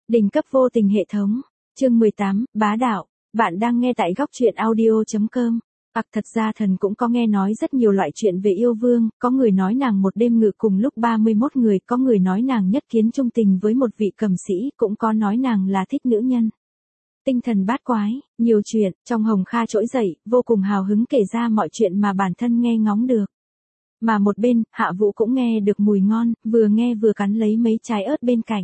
Đỉnh cấp vô tình hệ thống. Chương 18, bá đạo. Bạn đang nghe tại góc truyện audio.com. Thật ra thần cũng có nghe nói rất nhiều loại chuyện về yêu vương, có người nói nàng một đêm ngự cùng lúc 31 người, có người nói nàng nhất kiến trung tình với một vị cầm sĩ, cũng có nói nàng là thích nữ nhân. Tinh thần bát quái, nhiều chuyện, trong Hồng Kha trỗi dậy, vô cùng hào hứng kể ra mọi chuyện mà bản thân nghe ngóng được. Mà một bên, Hạ Vũ cũng nghe được mùi ngon, vừa nghe vừa cắn lấy mấy trái ớt bên cạnh.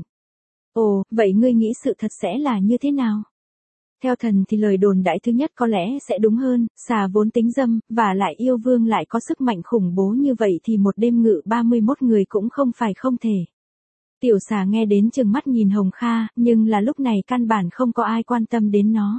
Ồ, vậy ngươi nghĩ sự thật sẽ là như thế nào? Theo thần thì lời đồn đại thứ nhất có lẽ sẽ đúng hơn, xà vốn tính dâm, và lại yêu vương lại có sức mạnh khủng bố như vậy thì một đêm ngự 31 người cũng không phải không thể. Tiểu xà nghe đến trừng mắt nhìn Hồng Kha, nhưng là lúc này căn bản không có ai quan tâm đến nó.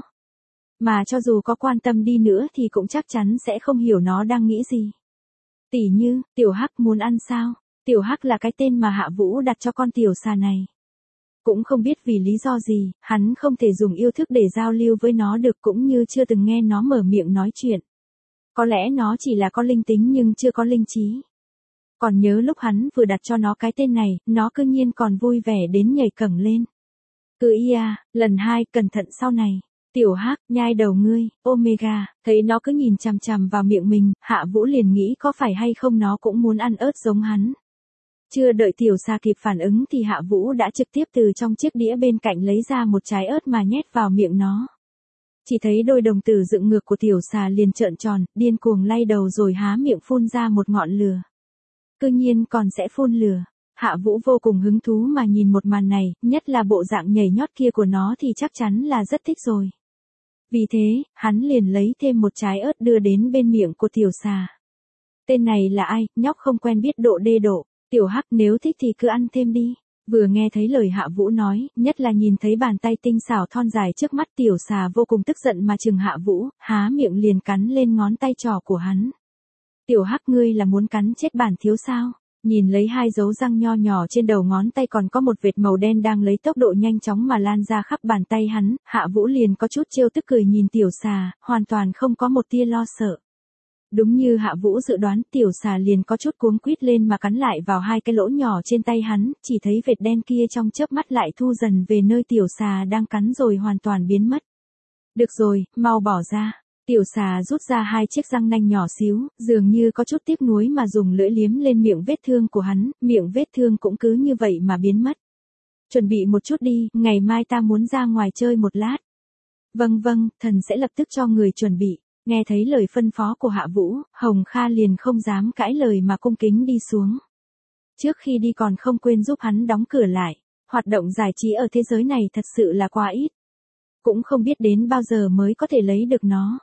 Mà cho dù có quan tâm đi nữa thì cũng chắc chắn sẽ không hiểu nó đang nghĩ gì. Tỉ như, Tiểu Hắc muốn ăn sao? Tiểu Hắc là cái tên mà Hạ Vũ đặt cho con tiểu xà này. Cũng không biết vì lý do gì, hắn không thể dùng yêu thức để giao lưu với nó được, cũng như chưa từng nghe nó mở miệng nói chuyện. Có lẽ nó chỉ là có linh tính nhưng chưa có linh trí. Còn nhớ lúc hắn vừa đặt cho nó cái tên này, nó cư nhiên còn vui vẻ đến nhảy cẫng lên. Cứ ia, lần 2, cẩn thận sau này. Tiểu Hắc, nhai đầu ngươi, Omega, thấy nó cứ nhìn chằm chằm vào miệng mình, Hạ Vũ liền nghĩ có phải hay không nó cũng muốn ăn ớt giống hắn. Chưa đợi tiểu xà kịp phản ứng thì Hạ Vũ đã trực tiếp từ trong chiếc đĩa bên cạnh lấy ra một trái ớt mà nhét vào miệng nó. Chỉ thấy đôi đồng tử dựng ngược của tiểu xà liền trợn tròn, điên cuồng lay đầu rồi há miệng phun ra một ngọn lửa. Cư nhiên còn sẽ phun lửa. Hạ Vũ vô cùng hứng thú mà nhìn một màn này, nhất là bộ dạng nhảy nhót kia của nó thì chắc chắn là rất thích rồi. Vì thế, hắn liền lấy thêm một trái ớt đưa đến bên miệng của tiểu xà. Tên này là ai, nhóc không quen biết độ đê độ. Tiểu Hắc, nếu thích thì cứ ăn thêm đi. Vừa nghe thấy lời Hạ Vũ nói, nhất là nhìn thấy bàn tay tinh xảo thon dài trước mắt, tiểu xà vô cùng tức giận mà chừng Hạ Vũ, há miệng liền cắn lên ngón tay trỏ của hắn. Tiểu Hắc, ngươi là muốn cắn chết bản thiếu sao? Nhìn lấy hai dấu răng nho nhỏ trên đầu ngón tay còn có một vệt màu đen đang lấy tốc độ nhanh chóng mà lan ra khắp bàn tay hắn, Hạ Vũ liền có chút trêu tức cười nhìn tiểu xà, hoàn toàn không có một tia lo sợ. Đúng như Hạ Vũ dự đoán, tiểu xà liền có chút cuống quýt lên mà cắn lại vào hai cái lỗ nhỏ trên tay hắn, chỉ thấy vệt đen kia trong chớp mắt lại thu dần về nơi tiểu xà đang cắn rồi hoàn toàn biến mất. Được rồi, mau bỏ ra. Tiểu xà rút ra hai chiếc răng nanh nhỏ xíu, dường như có chút tiếc nuối mà dùng lưỡi liếm lên miệng vết thương của hắn, miệng vết thương cũng cứ như vậy mà biến mất. Chuẩn bị một chút đi, ngày mai ta muốn ra ngoài chơi một lát. Vâng vâng, thần sẽ lập tức cho người chuẩn bị. Nghe thấy lời phân phó của Hạ Vũ, Hồng Kha liền không dám cãi lời mà cung kính đi xuống. Trước khi đi còn không quên giúp hắn đóng cửa lại. Hoạt động giải trí ở thế giới này thật sự là quá ít. Cũng không biết đến bao giờ mới có thể lấy được nó.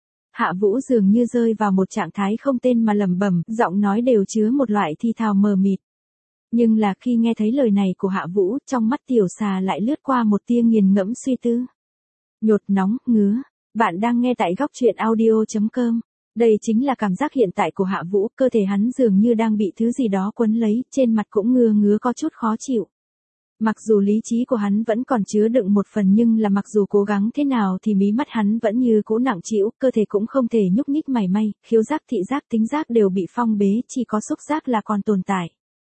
Hạ Vũ dường như rơi vào một trạng thái không tên mà lẩm bẩm, giọng nói đều chứa một loại thi thào mờ mịt. Nhưng là khi nghe thấy lời này của Hạ Vũ, trong mắt tiểu xà lại lướt qua một tia nghiền ngẫm suy tư. Nhột, nóng, ngứa. Bạn đang nghe tại góc truyện audio.com. Đây chính là cảm giác hiện tại của Hạ Vũ, cơ thể hắn dường như đang bị thứ gì đó quấn lấy, trên mặt cũng ngứa có chút khó chịu. Mặc dù lý trí của hắn vẫn còn chứa đựng một phần nhưng là mặc dù cố gắng thế nào thì mí mắt hắn vẫn như cũ nặng trĩu, cơ thể cũng không thể nhúc nhích mảy may, khiếu giác, thị giác, tính giác đều bị phong bế, chỉ có xúc giác là còn tồn tại.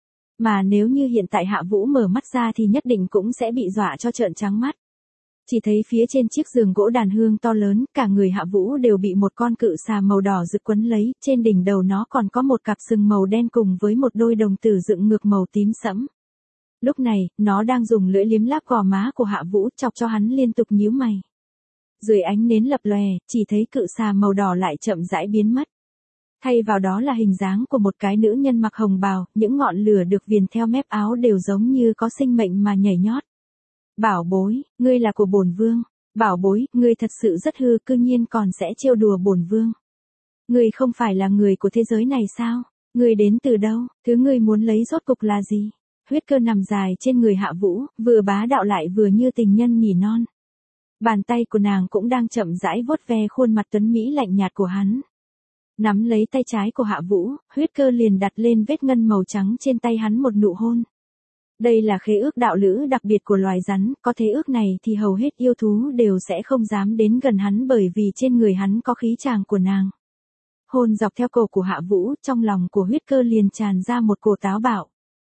Mà nếu như hiện tại Hạ Vũ mở mắt ra thì nhất định cũng sẽ bị dọa cho trợn trắng mắt. Chỉ thấy phía trên chiếc giường gỗ đàn hương to lớn, cả người Hạ Vũ đều bị một con cự xà màu đỏ rực quấn lấy, trên đỉnh đầu nó còn có một cặp sừng màu đen cùng với một đôi đồng tử dựng ngược màu tím sẫm. Lúc này, nó đang dùng lưỡi liếm láp gò má của Hạ Vũ, chọc cho hắn liên tục nhíu mày. Dưới ánh nến lập lòe, chỉ thấy cự xà màu đỏ lại chậm rãi biến mất. Thay vào đó là hình dáng của một cái nữ nhân mặc hồng bào, những ngọn lửa được viền theo mép áo đều giống như có sinh mệnh mà nhảy nhót. Bảo bối, ngươi là của bổn vương. Bảo bối, ngươi thật sự rất hư, cư nhiên còn sẽ trêu đùa bổn vương. Ngươi không phải là người của thế giới này sao? Ngươi đến từ đâu? Thứ ngươi muốn lấy rốt cục là gì? Huyết Cơ nằm dài trên người Hạ Vũ, vừa bá đạo lại vừa như tình nhân nỉ non. Bàn tay của nàng cũng đang chậm rãi vuốt ve khuôn mặt tuấn mỹ lạnh nhạt của hắn. Nắm lấy tay trái của Hạ Vũ, Huyết Cơ liền đặt lên vết ngân màu trắng trên tay hắn một nụ hôn. Đây là khế ước đạo lữ đặc biệt của loài rắn, có thế ước này thì hầu hết yêu thú đều sẽ không dám đến gần hắn bởi vì trên người hắn có khí chàng của nàng. Hôn dọc theo cổ của Hạ Vũ, trong lòng của Huyết Cơ liền tràn ra một cổ táo bạo.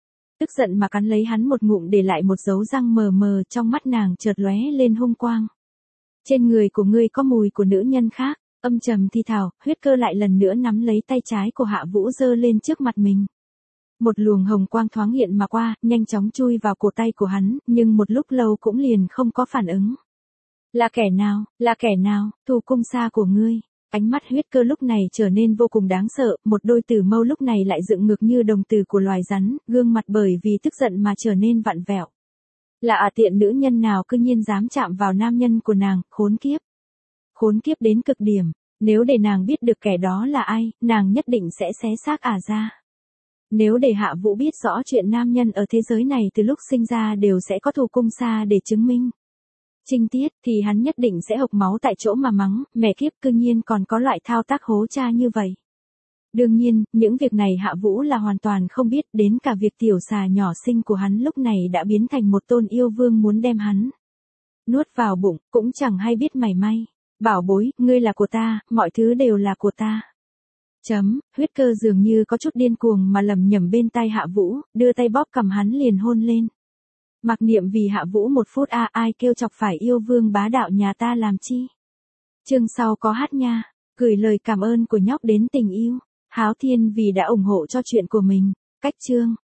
tức giận mà cắn lấy hắn một ngụm để lại một dấu răng mờ mờ, trong mắt nàng chợt lóe lên hung quang. Trên người của ngươi có mùi của nữ nhân khác, âm trầm thi thào, Huyết Cơ lại lần nữa nắm lấy tay trái của Hạ Vũ giơ lên trước mặt mình. Một luồng hồng quang thoáng hiện mà qua, nhanh chóng chui vào cổ tay của hắn, nhưng một lúc lâu cũng liền không có phản ứng. Là kẻ nào, Thù Cung Sa của ngươi? Ánh mắt Huyết Cơ lúc này trở nên vô cùng đáng sợ, một đôi tử mâu lúc này lại dựng ngược như đồng tử của loài rắn, gương mặt bởi vì tức giận mà trở nên vặn vẹo. Là tiện nữ nhân nào cư nhiên dám chạm vào nam nhân của nàng, khốn kiếp. Khốn kiếp đến cực điểm, nếu để nàng biết được kẻ đó là ai, nàng nhất định sẽ xé xác ra. Nếu để Hạ Vũ biết rõ chuyện nam nhân ở thế giới này từ lúc sinh ra đều sẽ có Thù Cung Sa để chứng minh trinh tiết, thì hắn nhất định sẽ hộc máu tại chỗ mà mắng, mẹ kiếp cư nhiên còn có loại thao tác hố cha như vậy. Đương nhiên, những việc này Hạ Vũ là hoàn toàn không biết, đến cả việc tiểu xà nhỏ xinh của hắn lúc này đã biến thành một tôn yêu vương muốn đem hắn nuốt vào bụng, cũng chẳng hay biết mảy may. Bảo bối, ngươi là của ta, mọi thứ đều là của ta. Huyết Cơ dường như có chút điên cuồng mà lẩm nhẩm bên tai Hạ Vũ, đưa tay bóp cầm hắn liền hôn lên. Mặc niệm vì Hạ Vũ 1 phút ai kêu chọc phải yêu vương bá đạo nhà ta làm chi. Chương sau có hát nha, gửi lời cảm ơn của nhóc đến tình yêu. Háo Thiên vì đã ủng hộ cho chuyện của mình. Cách chương.